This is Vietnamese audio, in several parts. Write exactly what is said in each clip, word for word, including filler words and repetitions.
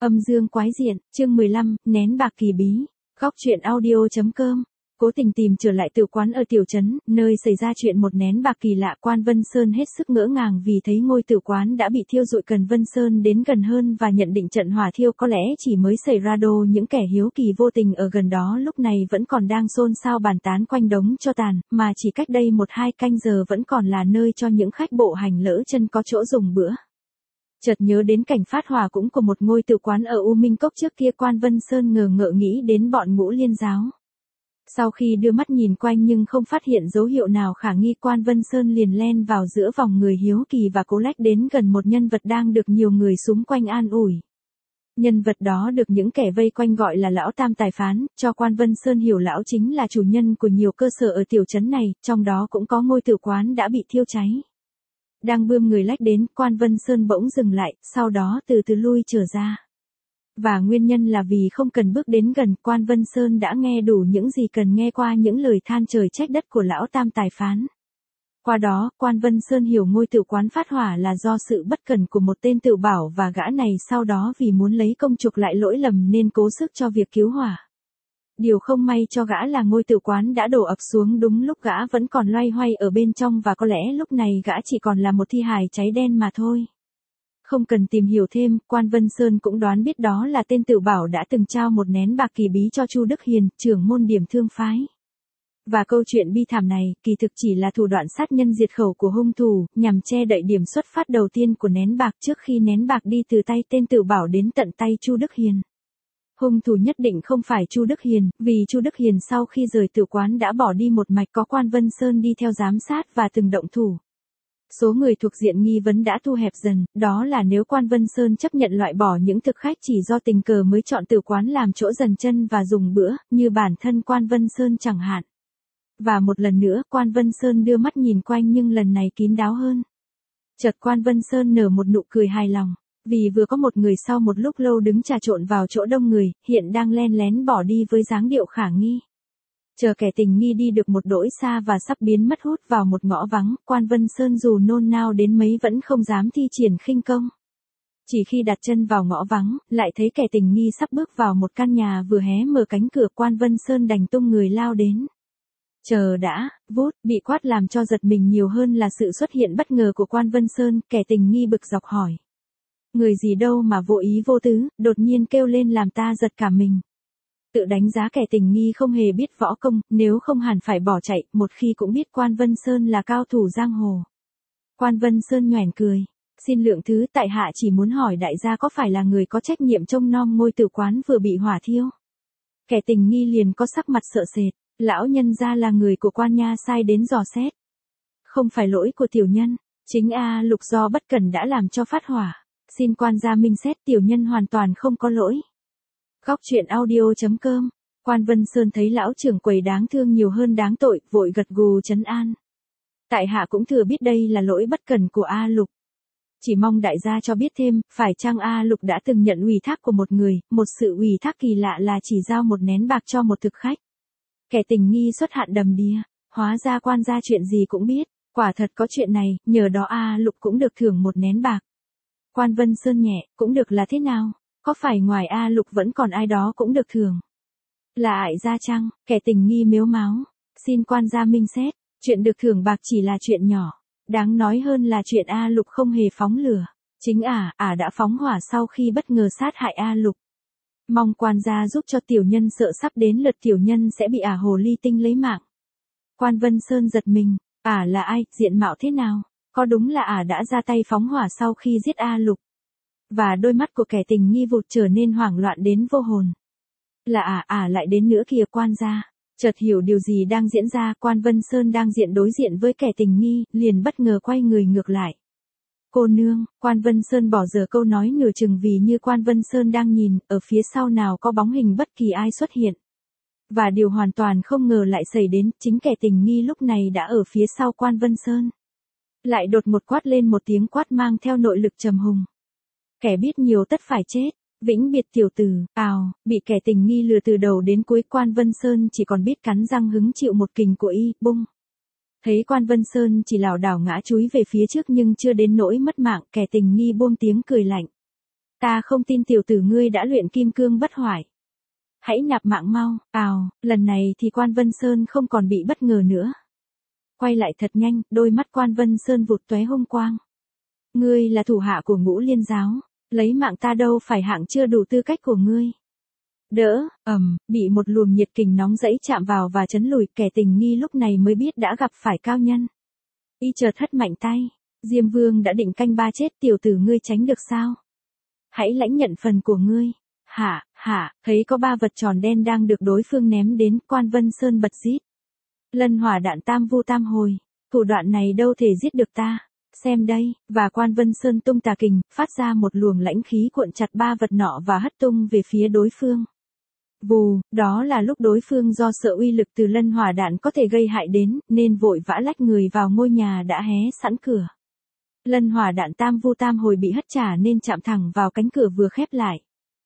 Âm dương quái diện, chương mười lăm, nén bạc kỳ bí. Góc truyện audio chấm com. Cố tình tìm trở lại tử quán ở tiểu trấn, nơi xảy ra chuyện một nén bạc kỳ lạ. Quan Vân Sơn hết sức ngỡ ngàng vì thấy ngôi tử quán đã bị thiêu rụi. Cần Vân Sơn đến gần hơn và nhận định trận hỏa thiêu có lẽ chỉ mới xảy ra đô. Những kẻ hiếu kỳ vô tình ở gần đó lúc này vẫn còn đang xôn xao bàn tán quanh đống tro tàn, mà chỉ cách đây một hai canh giờ vẫn còn là nơi cho những khách bộ hành lỡ chân có chỗ dùng bữa. Chợt nhớ đến cảnh phát hỏa cũng của một ngôi tử quán ở U Minh Cốc trước kia, Quan Vân Sơn ngờ ngợ nghĩ đến bọn Ngũ Liên giáo. Sau khi đưa mắt nhìn quanh nhưng không phát hiện dấu hiệu nào khả nghi, Quan Vân Sơn liền len vào giữa vòng người hiếu kỳ và cố lách đến gần một nhân vật đang được nhiều người xung quanh an ủi. Nhân vật đó được những kẻ vây quanh gọi là Lão Tam Tài Phán, cho Quan Vân Sơn hiểu lão chính là chủ nhân của nhiều cơ sở ở tiểu trấn này, trong đó cũng có ngôi tử quán đã bị thiêu cháy. Đang bươn người lách đến, Quan Vân Sơn bỗng dừng lại, sau đó từ từ lui trở ra. Và nguyên nhân là vì không cần bước đến gần, Quan Vân Sơn đã nghe đủ những gì cần nghe qua những lời than trời trách đất của Lão Tam Tài Phán. Qua đó, Quan Vân Sơn hiểu ngôi tử quán phát hỏa là do sự bất cẩn của một tên tự bảo, và gã này sau đó vì muốn lấy công chuộc lại lỗi lầm nên cố sức cho việc cứu hỏa. Điều không may cho gã là ngôi tử quán đã đổ ập xuống đúng lúc gã vẫn còn loay hoay ở bên trong, và có lẽ lúc này gã chỉ còn là một thi hài cháy đen mà thôi. Không cần tìm hiểu thêm, Quan Vân Sơn cũng đoán biết đó là tên tự bảo đã từng trao một nén bạc kỳ bí cho Chu Đức Hiền, trưởng môn Điểm Thương phái. Và câu chuyện bi thảm này, kỳ thực chỉ là thủ đoạn sát nhân diệt khẩu của hung thủ, nhằm che đậy điểm xuất phát đầu tiên của nén bạc trước khi nén bạc đi từ tay tên tự bảo đến tận tay Chu Đức Hiền. Hung thủ nhất định không phải Chu Đức Hiền, vì Chu Đức Hiền sau khi rời tử quán đã bỏ đi một mạch, có Quan Vân Sơn đi theo giám sát và từng động thủ. Số người thuộc diện nghi vấn đã thu hẹp dần, đó là nếu Quan Vân Sơn chấp nhận loại bỏ những thực khách chỉ do tình cờ mới chọn tử quán làm chỗ dần chân và dùng bữa, như bản thân Quan Vân Sơn chẳng hạn. Và một lần nữa, Quan Vân Sơn đưa mắt nhìn quanh nhưng lần này kín đáo hơn. Chợt Quan Vân Sơn nở một nụ cười hài lòng. Vì vừa có một người sau một lúc lâu đứng trà trộn vào chỗ đông người, hiện đang len lén bỏ đi với dáng điệu khả nghi. Chờ kẻ tình nghi đi được một đỗi xa và sắp biến mất hút vào một ngõ vắng, Quan Vân Sơn dù nôn nao đến mấy vẫn không dám thi triển khinh công. Chỉ khi đặt chân vào ngõ vắng, lại thấy kẻ tình nghi sắp bước vào một căn nhà vừa hé mở cánh cửa, Quan Vân Sơn đành tung người lao đến. Chờ đã, vút, bị quát làm cho giật mình nhiều hơn là sự xuất hiện bất ngờ của Quan Vân Sơn, kẻ tình nghi bực dọc hỏi. Người gì đâu mà vô ý vô tứ, đột nhiên kêu lên làm ta giật cả mình. Tự đánh giá kẻ tình nghi không hề biết võ công, nếu không hẳn phải bỏ chạy, một khi cũng biết Quan Vân Sơn là cao thủ giang hồ. Quan Vân Sơn nhoẻn cười. Xin lượng thứ, tại hạ chỉ muốn hỏi đại gia có phải là người có trách nhiệm trông nom ngôi tử quán vừa bị hỏa thiêu. Kẻ tình nghi liền có sắc mặt sợ sệt. Lão nhân gia là người của quan nha sai đến dò xét. Không phải lỗi của tiểu nhân, chính A Lục do bất cẩn đã làm cho phát hỏa. Xin quan gia minh xét, tiểu nhân hoàn toàn không có lỗi. Góc truyện audio chấm com. Quan Vân Sơn thấy lão trưởng quầy đáng thương nhiều hơn đáng tội, vội gật gù trấn an. Tại hạ cũng thừa biết đây là lỗi bất cẩn của A Lục. Chỉ mong đại gia cho biết thêm, phải chăng A Lục đã từng nhận ủy thác của một người, một sự ủy thác kỳ lạ là chỉ giao một nén bạc cho một thực khách. Kẻ tình nghi xuất hạn đầm đìa, hóa ra quan gia chuyện gì cũng biết, quả thật có chuyện này, nhờ đó A Lục cũng được thưởng một nén bạc. Quan Vân Sơn nhẹ, cũng được là thế nào, có phải ngoài A Lục vẫn còn ai đó cũng được thưởng? Là ai ra chăng? Kẻ tình nghi mếu máo, xin quan gia minh xét, chuyện được thưởng bạc chỉ là chuyện nhỏ, đáng nói hơn là chuyện A Lục không hề phóng lửa, chính ả, ả đã phóng hỏa sau khi bất ngờ sát hại A Lục. Mong quan gia giúp cho tiểu nhân, sợ sắp đến lượt tiểu nhân sẽ bị ả hồ ly tinh lấy mạng. Quan Vân Sơn giật mình, ả là ai, diện mạo thế nào, có đúng là ả đã ra tay phóng hỏa sau khi giết A Lục? Và đôi mắt của kẻ tình nghi vụt trở nên hoảng loạn đến vô hồn. Là ả, ả lại đến nữa kìa quan gia. Chợt hiểu điều gì đang diễn ra, Quan Vân Sơn đang diện đối diện với kẻ tình nghi, liền bất ngờ quay người ngược lại. Cô nương, Quan Vân Sơn bỏ dở câu nói nửa chừng vì như Quan Vân Sơn đang nhìn, ở phía sau nào có bóng hình bất kỳ ai xuất hiện. Và điều hoàn toàn không ngờ lại xảy đến, chính kẻ tình nghi lúc này đã ở phía sau Quan Vân Sơn. Lại đột một quát lên một tiếng quát mang theo nội lực trầm hùng. Kẻ biết nhiều tất phải chết, vĩnh biệt tiểu tử, ào, bị kẻ tình nghi lừa từ đầu đến cuối, Quan Vân Sơn chỉ còn biết cắn răng hứng chịu một kình của y, bung. Thấy Quan Vân Sơn chỉ lảo đảo ngã chúi về phía trước nhưng chưa đến nỗi mất mạng, kẻ tình nghi buông tiếng cười lạnh. Ta không tin tiểu tử ngươi đã luyện kim cương bất hoại. Hãy nạp mạng mau, ào, lần này thì Quan Vân Sơn không còn bị bất ngờ nữa. Quay lại thật nhanh, đôi mắt Quan Vân Sơn vụt tóe hung quang. Ngươi là thủ hạ của Ngũ Liên giáo, lấy mạng ta đâu phải hạng chưa đủ tư cách của ngươi. Đỡ, ầm, bị một luồng nhiệt kình nóng rẫy chạm vào và chấn lùi, kẻ tình nghi lúc này mới biết đã gặp phải cao nhân. Y chợt hất mạnh tay, Diêm Vương đã định canh ba chết, tiểu tử ngươi tránh được sao? Hãy lãnh nhận phần của ngươi. Hả, hả, thấy có ba vật tròn đen đang được đối phương ném đến, Quan Vân Sơn bật rít. Lân hỏa đạn tam vu tam hồi, thủ đoạn này đâu thể giết được ta, xem đây, và Quan Vân Sơn tung tà kình, phát ra một luồng lãnh khí cuộn chặt ba vật nọ và hất tung về phía đối phương. Vù, đó là lúc đối phương do sợ uy lực từ lân hỏa đạn có thể gây hại đến, nên vội vã lách người vào ngôi nhà đã hé sẵn cửa. Lân hỏa đạn tam vu tam hồi bị hất trả nên chạm thẳng vào cánh cửa vừa khép lại.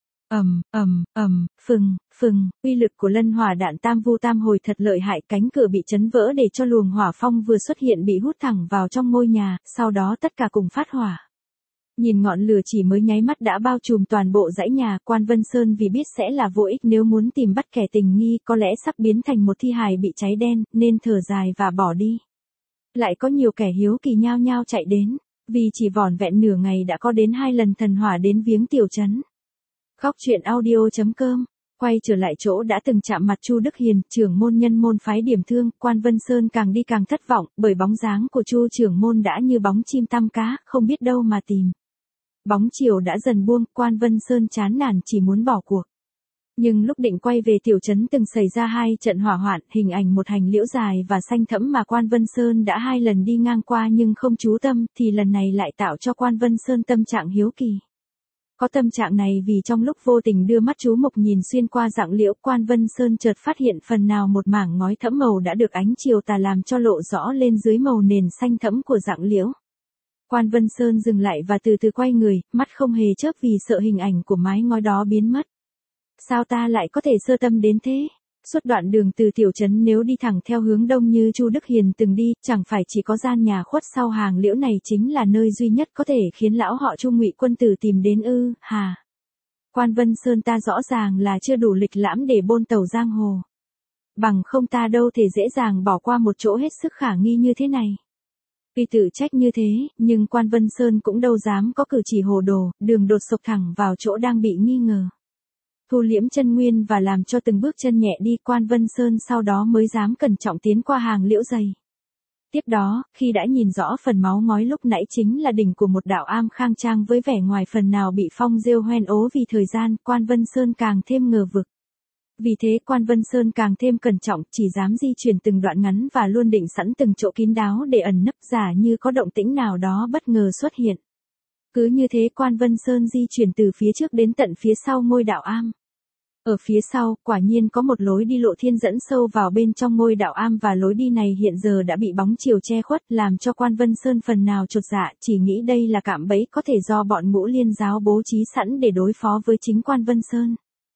Ầm, ầm, ầm, phừng, phừng, uy lực của lân hỏa đạn tam vu tam hồi thật lợi hại, cánh cửa bị chấn vỡ để cho luồng hỏa phong vừa xuất hiện bị hút thẳng vào trong ngôi nhà, sau đó tất cả cùng phát hỏa. Nhìn ngọn lửa chỉ mới nháy mắt đã bao trùm toàn bộ dãy nhà, Quan Vân Sơn vì biết sẽ là vô ích nếu muốn tìm bắt kẻ tình nghi có lẽ sắp biến thành một thi hài bị cháy đen, nên thở dài và bỏ đi. Lại có nhiều kẻ hiếu kỳ nhao nhao chạy đến, vì chỉ vỏn vẹn nửa ngày đã có đến hai lần thần hỏa đến viếng tiểu trấn. Góc truyện audio chấm com, quay trở lại chỗ đã từng chạm mặt Chu Đức Hiền, trưởng môn nhân môn phái Điểm Thương, Quan Vân Sơn càng đi càng thất vọng, bởi bóng dáng của Chu trưởng môn đã như bóng chim tăm cá, không biết đâu mà tìm. Bóng chiều đã dần buông, Quan Vân Sơn chán nản chỉ muốn bỏ cuộc. Nhưng lúc định quay về tiểu trấn từng xảy ra hai trận hỏa hoạn, hình ảnh một hành liễu dài và xanh thẫm mà Quan Vân Sơn đã hai lần đi ngang qua nhưng không chú tâm, thì lần này lại tạo cho Quan Vân Sơn tâm trạng hiếu kỳ. Có tâm trạng này vì trong lúc vô tình đưa mắt chú mục nhìn xuyên qua rặng liễu, Quan Vân Sơn chợt phát hiện phần nào một mảng ngói thẫm màu đã được ánh chiều tà làm cho lộ rõ lên dưới màu nền xanh thẫm của rặng liễu. Quan Vân Sơn dừng lại và từ từ quay người, mắt không hề chớp vì sợ hình ảnh của mái ngói đó biến mất. Sao ta lại có thể sơ tâm đến thế? Suốt đoạn đường từ tiểu trấn nếu đi thẳng theo hướng đông như Chu Đức Hiền từng đi, chẳng phải chỉ có gian nhà khuất sau hàng liễu này chính là nơi duy nhất có thể khiến lão họ Chu Ngụy Quân tử tìm đến ư? Hà. Quan Vân Sơn ta rõ ràng là chưa đủ lịch lãm để bôn tàu giang hồ. Bằng không ta đâu thể dễ dàng bỏ qua một chỗ hết sức khả nghi như thế này. Tuy tự trách như thế, nhưng Quan Vân Sơn cũng đâu dám có cử chỉ hồ đồ, đường đột sộc thẳng vào chỗ đang bị nghi ngờ. Thu liễm chân nguyên và làm cho từng bước chân nhẹ đi, Quan Vân Sơn sau đó mới dám cẩn trọng tiến qua hàng liễu dày. Tiếp đó, khi đã nhìn rõ phần máu ngói lúc nãy chính là đỉnh của một đạo am khang trang với vẻ ngoài phần nào bị phong rêu hoen ố vì thời gian, Quan Vân Sơn càng thêm ngờ vực. Vì thế Quan Vân Sơn càng thêm cẩn trọng, chỉ dám di chuyển từng đoạn ngắn và luôn định sẵn từng chỗ kín đáo để ẩn nấp, giả như có động tĩnh nào đó bất ngờ xuất hiện. Cứ như thế Quan Vân Sơn di chuyển từ phía trước đến tận phía sau ngôi đạo am. Ở phía sau, quả nhiên có một lối đi lộ thiên dẫn sâu vào bên trong ngôi đạo am và lối đi này hiện giờ đã bị bóng chiều che khuất, làm cho Quan Vân Sơn phần nào chột dạ, chỉ nghĩ đây là cạm bẫy có thể do bọn Ngũ Liên giáo bố trí sẵn để đối phó với chính Quan Vân Sơn.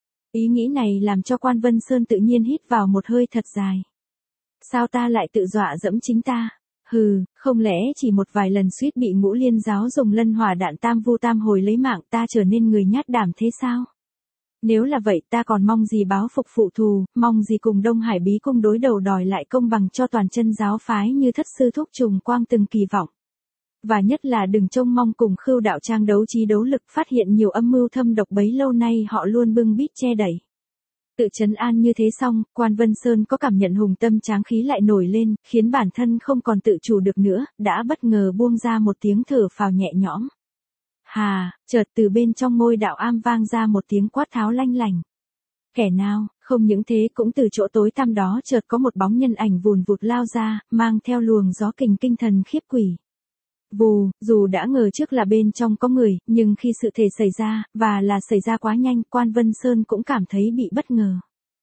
Ý nghĩ này làm cho Quan Vân Sơn tự nhiên hít vào một hơi thật dài. Sao ta lại tự dọa dẫm chính ta? Hừ, không lẽ chỉ một vài lần suýt bị Ngũ Liên giáo dùng lân hỏa đạn tam vu tam hồi lấy mạng ta trở nên người nhát đảm thế sao? Nếu là vậy ta còn mong gì báo phục phụ thù, mong gì cùng Đông Hải Bí Cung đối đầu đòi lại công bằng cho toàn chân giáo phái như thất sư thúc Trùng Quang từng kỳ vọng. Và nhất là đừng trông mong cùng Khưu đạo trang đấu trí đấu lực, phát hiện nhiều âm mưu thâm độc bấy lâu nay họ luôn bưng bít che đẩy. Tự trấn an như thế xong, Quan Vân Sơn có cảm nhận hùng tâm tráng khí lại nổi lên, khiến bản thân không còn tự chủ được nữa, đã bất ngờ buông ra một tiếng thở phào nhẹ nhõm. Hà, chợt từ bên trong ngôi đạo am vang ra một tiếng quát tháo lanh lành. Kẻ nào, không những thế cũng từ chỗ tối tăm đó chợt có một bóng nhân ảnh vùn vụt lao ra, mang theo luồng gió kình kinh thần khiếp quỷ. Vù, dù đã ngờ trước là bên trong có người, nhưng khi sự thể xảy ra, và là xảy ra quá nhanh, Quan Vân Sơn cũng cảm thấy bị bất ngờ.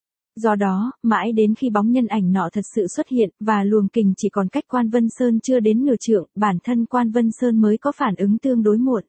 Do đó, mãi đến khi bóng nhân ảnh nọ thật sự xuất hiện, và luồng kình chỉ còn cách Quan Vân Sơn chưa đến nửa trượng, bản thân Quan Vân Sơn mới có phản ứng tương đối muộn.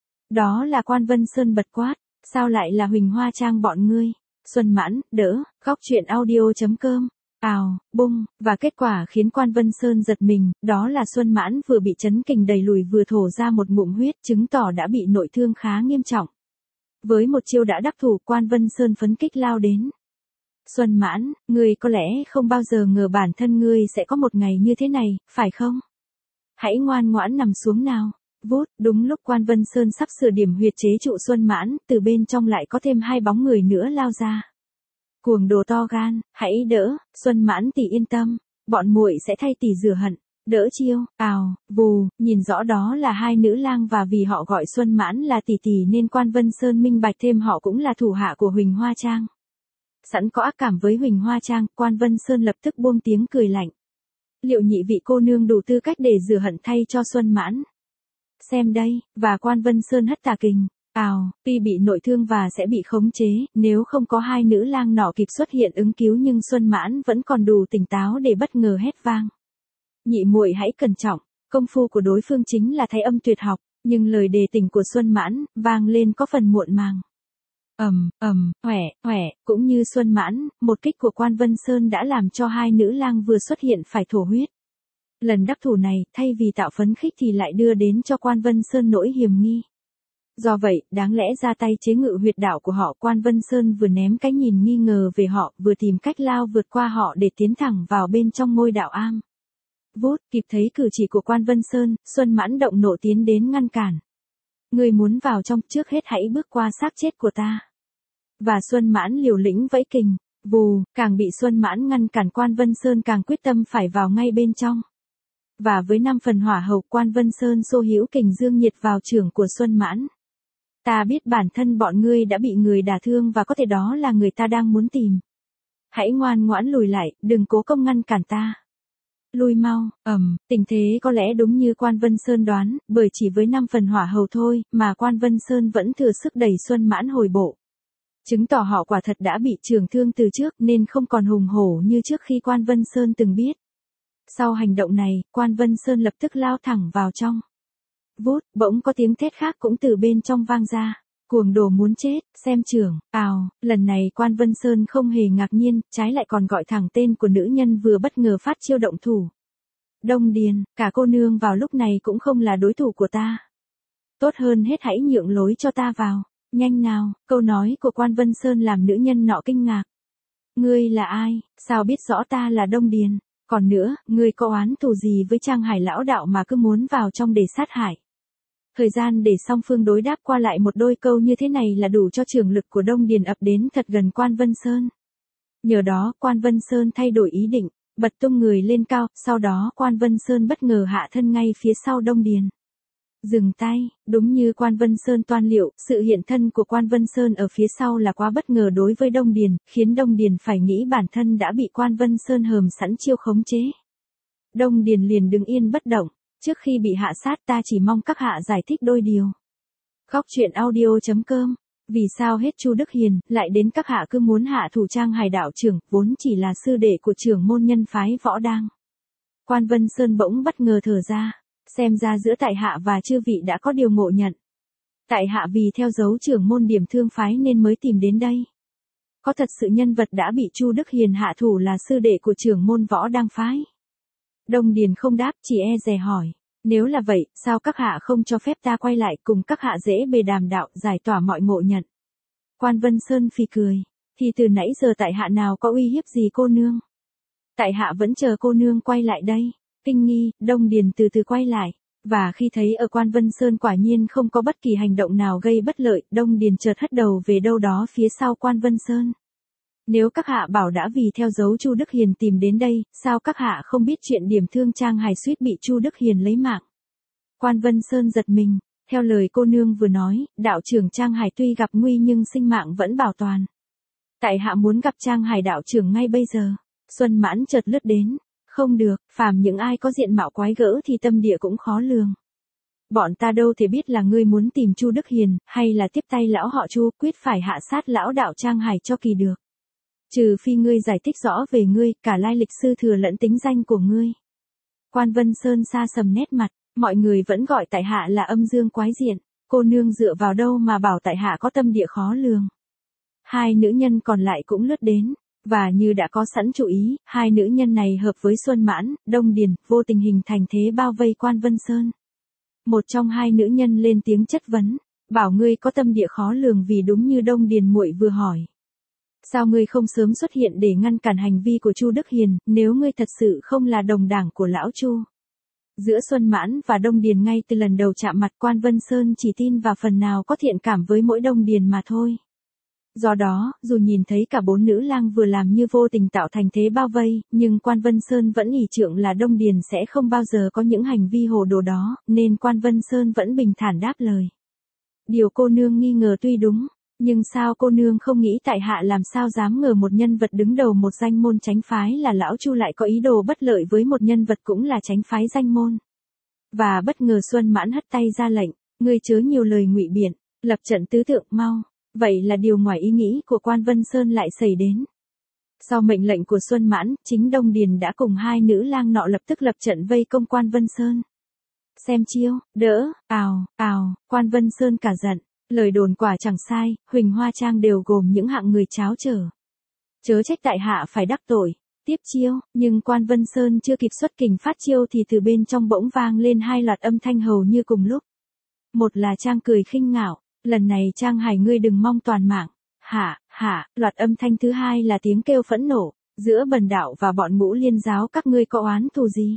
Đó là Quan Vân Sơn bật quát, sao lại là Huỳnh Hoa Trang bọn ngươi? Xuân Mãn, đỡ, góc truyện audio chấm com. Ào, bung, và kết quả khiến Quan Vân Sơn giật mình, đó là Xuân Mãn vừa bị chấn kình đẩy lùi vừa thổ ra một ngụm huyết, chứng tỏ đã bị nội thương khá nghiêm trọng. Với một chiêu đã đắc thủ, Quan Vân Sơn phấn kích lao đến. Xuân Mãn, ngươi có lẽ không bao giờ ngờ bản thân ngươi sẽ có một ngày như thế này, phải không? Hãy ngoan ngoãn nằm xuống nào. Vút, đúng lúc Quan Vân Sơn sắp sửa điểm huyệt chế trụ Xuân Mãn, từ bên trong lại có thêm hai bóng người nữa lao ra. Cuồng đồ to gan, hãy đỡ, Xuân Mãn tỷ yên tâm, bọn muội sẽ thay tỷ rửa hận. Đỡ chiêu, ào, vù, nhìn rõ đó là hai nữ lang và vì họ gọi Xuân Mãn là tỷ tỷ nên Quan Vân Sơn minh bạch thêm họ cũng là thủ hạ của Huỳnh Hoa Trang. Sẵn có ác cảm với Huỳnh Hoa Trang, Quan Vân Sơn lập tức buông tiếng cười lạnh. Liệu nhị vị cô nương đủ tư cách để rửa hận thay cho Xuân Mãn? Xem đây, và Quan Vân Sơn hất tà kình. Ào, tuy bị nội thương và sẽ bị khống chế, nếu không có hai nữ lang nọ kịp xuất hiện ứng cứu nhưng Xuân Mãn vẫn còn đủ tỉnh táo để bất ngờ hét vang. Nhị muội hãy cẩn trọng, công phu của đối phương chính là thái âm tuyệt học, nhưng lời đề tỉnh của Xuân Mãn vang lên có phần muộn màng. Ầm, ầm, hoẻ, hoẻ, cũng như Xuân Mãn, một kích của Quan Vân Sơn đã làm cho hai nữ lang vừa xuất hiện phải thổ huyết. Lần đắc thủ này, thay vì tạo phấn khích thì lại đưa đến cho Quan Vân Sơn nỗi hiềm nghi. Do vậy, đáng lẽ ra tay chế ngự huyệt đạo của họ, Quan Vân Sơn vừa ném cái nhìn nghi ngờ về họ, vừa tìm cách lao vượt qua họ để tiến thẳng vào bên trong ngôi đạo am. Vút, kịp thấy cử chỉ của Quan Vân Sơn, Xuân Mãn động nộ tiến đến ngăn cản. Ngươi muốn vào trong, trước hết hãy bước qua xác chết của ta. Và Xuân Mãn liều lĩnh vẫy kình, vù, càng bị Xuân Mãn ngăn cản, Quan Vân Sơn càng quyết tâm phải vào ngay bên trong. Và với năm phần hỏa hầu, Quan Vân Sơn xô hữu kình dương nhiệt vào chưởng của Xuân Mãn. Ta biết bản thân bọn ngươi đã bị người đả thương và có thể đó là người ta đang muốn tìm. Hãy ngoan ngoãn lùi lại, đừng cố công ngăn cản ta. Lui mau, ầm, tình thế có lẽ đúng như Quan Vân Sơn đoán, bởi chỉ với năm phần hỏa hầu thôi, mà Quan Vân Sơn vẫn thừa sức đẩy Xuân Mãn hồi bộ. Chứng tỏ họ quả thật đã bị trường thương từ trước nên không còn hùng hổ như trước khi Quan Vân Sơn từng biết. Sau hành động này, Quan Vân Sơn lập tức lao thẳng vào trong. Vút, bỗng có tiếng thét khác cũng từ bên trong vang ra. Cuồng đồ muốn chết, xem chưởng, ào, lần này Quan Vân Sơn không hề ngạc nhiên, trái lại còn gọi thẳng tên của nữ nhân vừa bất ngờ phát chiêu động thủ. Đông Điền, cả cô nương vào lúc này cũng không là đối thủ của ta. Tốt hơn hết hãy nhượng lối cho ta vào, nhanh nào, câu nói của Quan Vân Sơn làm nữ nhân nọ kinh ngạc. Ngươi là ai, sao biết rõ ta là Đông Điền, còn nữa, ngươi có oán thù gì với Trang Hải lão đạo mà cứ muốn vào trong để sát hại. Thời gian để song phương đối đáp qua lại một đôi câu như thế này là đủ cho trường lực của Đông Điền ập đến thật gần Quan Vân Sơn. Nhờ đó, Quan Vân Sơn thay đổi ý định, bật tung người lên cao, sau đó Quan Vân Sơn bất ngờ hạ thân ngay phía sau Đông Điền. Dừng tay, đúng như Quan Vân Sơn toan liệu, sự hiện thân của Quan Vân Sơn ở phía sau là quá bất ngờ đối với Đông Điền, khiến Đông Điền phải nghĩ bản thân đã bị Quan Vân Sơn hờm sẵn chiêu khống chế. Đông Điền liền đứng yên bất động. Trước khi bị hạ sát, ta chỉ mong các hạ giải thích đôi điều. Khóc chuyện audio chấm com. Vì sao hết Chu Đức Hiền, lại đến các hạ cứ muốn hạ thủ Trang Hải đạo trưởng, vốn chỉ là sư đệ của trưởng môn nhân phái Võ Đang. Quan Vân Sơn bỗng bất ngờ thở ra, xem ra giữa tại hạ và chư vị đã có điều ngộ nhận. Tại hạ vì theo dấu trưởng môn Điểm Thương phái nên mới tìm đến đây. Có thật sự nhân vật đã bị Chu Đức Hiền hạ thủ là sư đệ của trưởng môn Võ Đang phái? Đông Điền không đáp, chỉ e dè hỏi. Nếu là vậy, sao các hạ không cho phép ta quay lại cùng các hạ dễ bề đàm đạo, giải tỏa mọi ngộ nhận? Quan Vân Sơn phì cười. Thì từ nãy giờ tại hạ nào có uy hiếp gì cô nương? Tại hạ vẫn chờ cô nương quay lại đây. Kinh nghi, Đông Điền từ từ quay lại. Và khi thấy ở Quan Vân Sơn quả nhiên không có bất kỳ hành động nào gây bất lợi, Đông Điền chợt hất đầu về đâu đó phía sau Quan Vân Sơn. Nếu các hạ bảo đã vì theo dấu Chu Đức Hiền tìm đến đây, sao các hạ không biết chuyện Điểm Thương Trang Hải suýt bị Chu Đức Hiền lấy mạng? Quan Vân Sơn giật mình, theo lời cô nương vừa nói, đạo trưởng Trang Hải tuy gặp nguy nhưng sinh mạng vẫn bảo toàn. Tại hạ muốn gặp Trang Hải đạo trưởng ngay bây giờ. Xuân Mãn chợt lướt đến, không được, phàm những ai có diện mạo quái gỡ thì tâm địa cũng khó lường. Bọn ta đâu thể biết là ngươi muốn tìm Chu Đức Hiền, hay là tiếp tay lão họ Chu, quyết phải hạ sát lão đạo Trang Hải cho kỳ được. Trừ phi ngươi giải thích rõ về ngươi, cả lai lịch sư thừa lẫn tính danh của ngươi. Quan Vân Sơn xa sầm nét mặt, mọi người vẫn gọi tại hạ là âm dương quái diện, cô nương dựa vào đâu mà bảo tại hạ có tâm địa khó lường. Hai nữ nhân còn lại cũng lướt đến, và như đã có sẵn chủ ý, hai nữ nhân này hợp với Xuân Mãn, Đông Điền, vô tình hình thành thế bao vây Quan Vân Sơn. Một trong hai nữ nhân lên tiếng chất vấn, bảo ngươi có tâm địa khó lường vì đúng như Đông Điền muội vừa hỏi. Sao ngươi không sớm xuất hiện để ngăn cản hành vi của Chu Đức Hiền, nếu ngươi thật sự không là đồng đảng của lão Chu? Giữa Xuân Mãn và Đông Điền ngay từ lần đầu chạm mặt Quan Vân Sơn chỉ tin vào phần nào có thiện cảm với mỗi Đông Điền mà thôi. Do đó, dù nhìn thấy cả bốn nữ lang vừa làm như vô tình tạo thành thế bao vây, nhưng Quan Vân Sơn vẫn ỷ trượng là Đông Điền sẽ không bao giờ có những hành vi hồ đồ đó, nên Quan Vân Sơn vẫn bình thản đáp lời. Điều cô nương nghi ngờ tuy đúng, nhưng sao cô nương không nghĩ tại hạ làm sao dám ngờ một nhân vật đứng đầu một danh môn chánh phái là lão Chu lại có ý đồ bất lợi với một nhân vật cũng là chánh phái danh môn. Và bất ngờ Xuân Mãn hất tay ra lệnh, ngươi chớ nhiều lời ngụy biện, lập trận tứ tượng mau. Vậy là điều ngoài ý nghĩ của Quan Vân Sơn lại xảy đến. Sau mệnh lệnh của Xuân Mãn, chính Đông Điền đã cùng hai nữ lang nọ lập tức lập trận vây công Quan Vân Sơn. Xem chiêu, đỡ, ào, ào, Quan Vân Sơn cả giận, lời đồn quả chẳng sai, Huỳnh Hoa Trang đều gồm những hạng người cháo trở. Chớ trách tại hạ phải đắc tội, tiếp chiêu, nhưng Quan Vân Sơn chưa kịp xuất kình phát chiêu thì từ bên trong bỗng vang lên hai loạt âm thanh hầu như cùng lúc. Một là Trang cười khinh ngạo. Lần này Trang Hải ngươi đừng mong toàn mạng. Hả, hả, loạt âm thanh thứ hai là tiếng kêu phẫn nộ. Giữa Bần đạo và bọn Ngũ Liên giáo các ngươi có oán thù gì?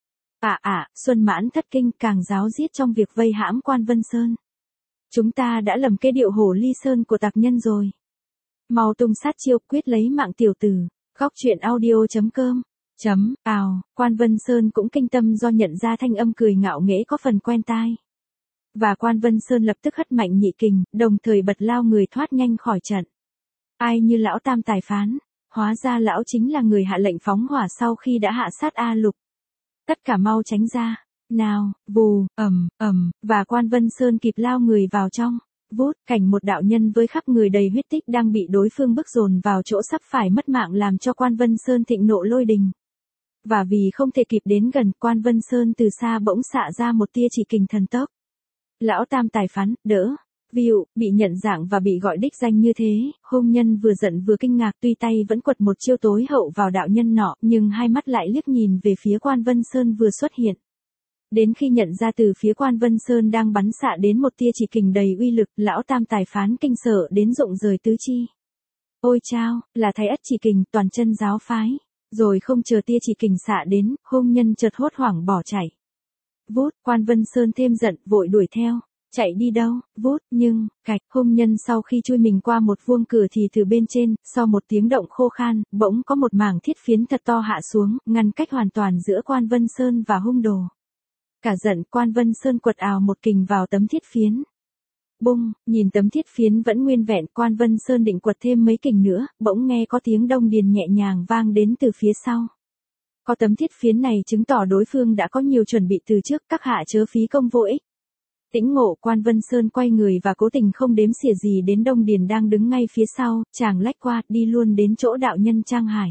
À à, Xuân Mãn thất kinh càng giáo giết trong việc vây hãm Quan Vân Sơn. Chúng ta đã lầm cái điệu hổ ly sơn của tặc nhân rồi. Mau tung sát chiêu quyết lấy mạng tiểu tử. Góc truyện audio chấm com chấm ào, Quan Vân Sơn cũng kinh tâm do nhận ra thanh âm cười ngạo nghễ có phần quen tai. Và Quan Vân Sơn lập tức hất mạnh nhị kình, đồng thời bật lao người thoát nhanh khỏi trận. Ai như lão tam tài phán, hóa ra lão chính là người hạ lệnh phóng hỏa sau khi đã hạ sát A Lục. Tất cả mau tránh ra, nào, vù, ầm, ầm, và Quan Vân Sơn kịp lao người vào trong. Vút, cảnh một đạo nhân với khắp người đầy huyết tích đang bị đối phương bức dồn vào chỗ sắp phải mất mạng làm cho Quan Vân Sơn thịnh nộ lôi đình. Và vì không thể kịp đến gần, Quan Vân Sơn từ xa bỗng xạ ra một tia chỉ kình thần tốc. Lão tam tài phán, đỡ, Viu, bị nhận dạng và bị gọi đích danh như thế, hôn nhân vừa giận vừa kinh ngạc tuy tay vẫn quật một chiêu tối hậu vào đạo nhân nọ, nhưng hai mắt lại liếc nhìn về phía Quan Vân Sơn vừa xuất hiện. Đến khi nhận ra từ phía Quan Vân Sơn đang bắn xạ đến một tia chỉ kình đầy uy lực, lão tam tài phán kinh sợ đến rụng rời tứ chi. Ôi chao, là thái ất chỉ kình toàn chân giáo phái. Rồi không chờ tia chỉ kình xạ đến, hôn nhân chợt hốt hoảng bỏ chạy. Vút, Quan Vân Sơn thêm giận, vội đuổi theo. Chạy đi đâu, vút, nhưng, cạch, hôn nhân sau khi chui mình qua một vuông cửa thì từ bên trên, sau một tiếng động khô khan, bỗng có một mảng thiết phiến thật to hạ xuống, ngăn cách hoàn toàn giữa Quan Vân Sơn và hung đồ. Cả giận, Quan Vân Sơn quật ào một kình vào tấm thiết phiến. Bung, nhìn tấm thiết phiến vẫn nguyên vẹn, Quan Vân Sơn định quật thêm mấy kình nữa, bỗng nghe có tiếng Đông Điền nhẹ nhàng vang đến từ phía sau. Có tấm thiết phiến này chứng tỏ đối phương đã có nhiều chuẩn bị từ trước, các hạ chớ phí công vô ích. Tĩnh ngộ, Quan Vân Sơn quay người và cố tình không đếm xỉa gì đến Đông Điền đang đứng ngay phía sau, chàng lách qua, đi luôn đến chỗ đạo nhân Trang Hải.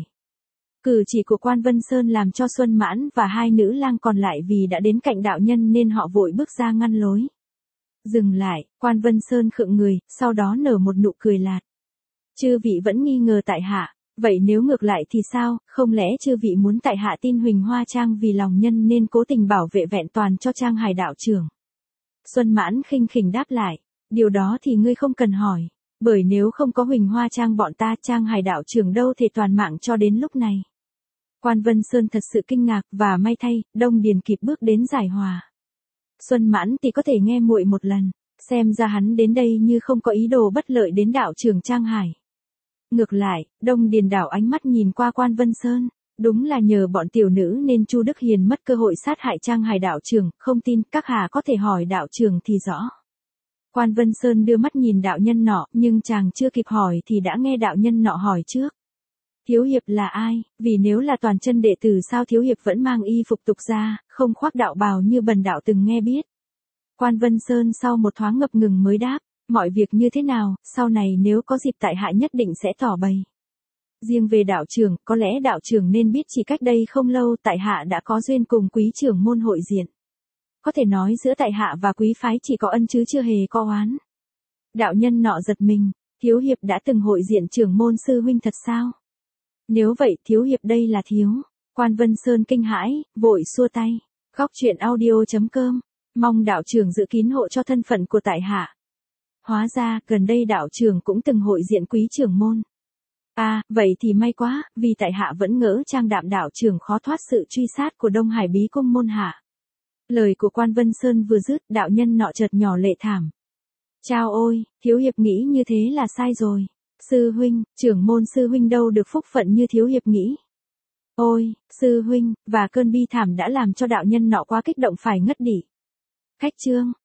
Cử chỉ của Quan Vân Sơn làm cho Xuân Mãn và hai nữ lang còn lại vì đã đến cạnh đạo nhân nên họ vội bước ra ngăn lối. Dừng lại, Quan Vân Sơn khựng người, sau đó nở một nụ cười lạt. Chư vị vẫn nghi ngờ tại hạ, vậy nếu ngược lại thì sao, không lẽ chư vị muốn tại hạ tin Huỳnh Hoa Trang vì lòng nhân nên cố tình bảo vệ vẹn toàn cho Trang Hải đạo trưởng? Xuân Mãn khinh khỉnh đáp lại, điều đó thì ngươi không cần hỏi, bởi nếu không có Huỳnh Hoa Trang bọn ta Trang Hải đạo trưởng đâu thể toàn mạng cho đến lúc này. Quan Vân Sơn thật sự kinh ngạc và may thay, Đông Điền kịp bước đến giải hòa. Xuân Mãn thì có thể nghe muội một lần, xem ra hắn đến đây như không có ý đồ bất lợi đến đạo trưởng Trang Hải. Ngược lại, Đông Điền đảo ánh mắt nhìn qua Quan Vân Sơn, đúng là nhờ bọn tiểu nữ nên Chu Đức Hiền mất cơ hội sát hại Trang Hải đạo trưởng, không tin các hà có thể hỏi đạo trưởng thì rõ. Quan Vân Sơn đưa mắt nhìn đạo nhân nọ, nhưng chàng chưa kịp hỏi thì đã nghe đạo nhân nọ hỏi trước. Thiếu hiệp là ai, vì nếu là toàn chân đệ tử sao thiếu hiệp vẫn mang y phục tục ra, không khoác đạo bào như bần đạo từng nghe biết. Quan Vân Sơn sau một thoáng ngập ngừng mới đáp, mọi việc như thế nào, sau này nếu có dịp tại hạ nhất định sẽ tỏ bày. Riêng về đạo trưởng, có lẽ đạo trưởng nên biết chỉ cách đây không lâu tại hạ đã có duyên cùng quý trưởng môn hội diện. Có thể nói giữa tại hạ và quý phái chỉ có ân chứ chưa hề có oán. Đạo nhân nọ giật mình, thiếu hiệp đã từng hội diện trưởng môn sư huynh thật sao? Nếu vậy thiếu hiệp đây là thiếu. Quan Vân Sơn kinh hãi, vội xua tay. Góc truyện audio chấm com, mong đạo trưởng giữ kín hộ cho thân phận của tại hạ. Hóa ra, gần đây đạo trưởng cũng từng hội diện quý trưởng môn. À, vậy thì may quá, vì tại hạ vẫn ngỡ Trang Đạm đạo trưởng khó thoát sự truy sát của Đông Hải Bí Cung môn hạ. Lời của Quan Vân Sơn vừa dứt, đạo nhân nọ chợt nhỏ lệ thảm. Chao ôi, thiếu hiệp nghĩ như thế là sai rồi. Sư huynh, trưởng môn sư huynh đâu được phúc phận như thiếu hiệp nghĩ. Ôi, sư huynh, và cơn bi thảm đã làm cho đạo nhân nọ quá kích động phải ngất đỉ. Khách trương,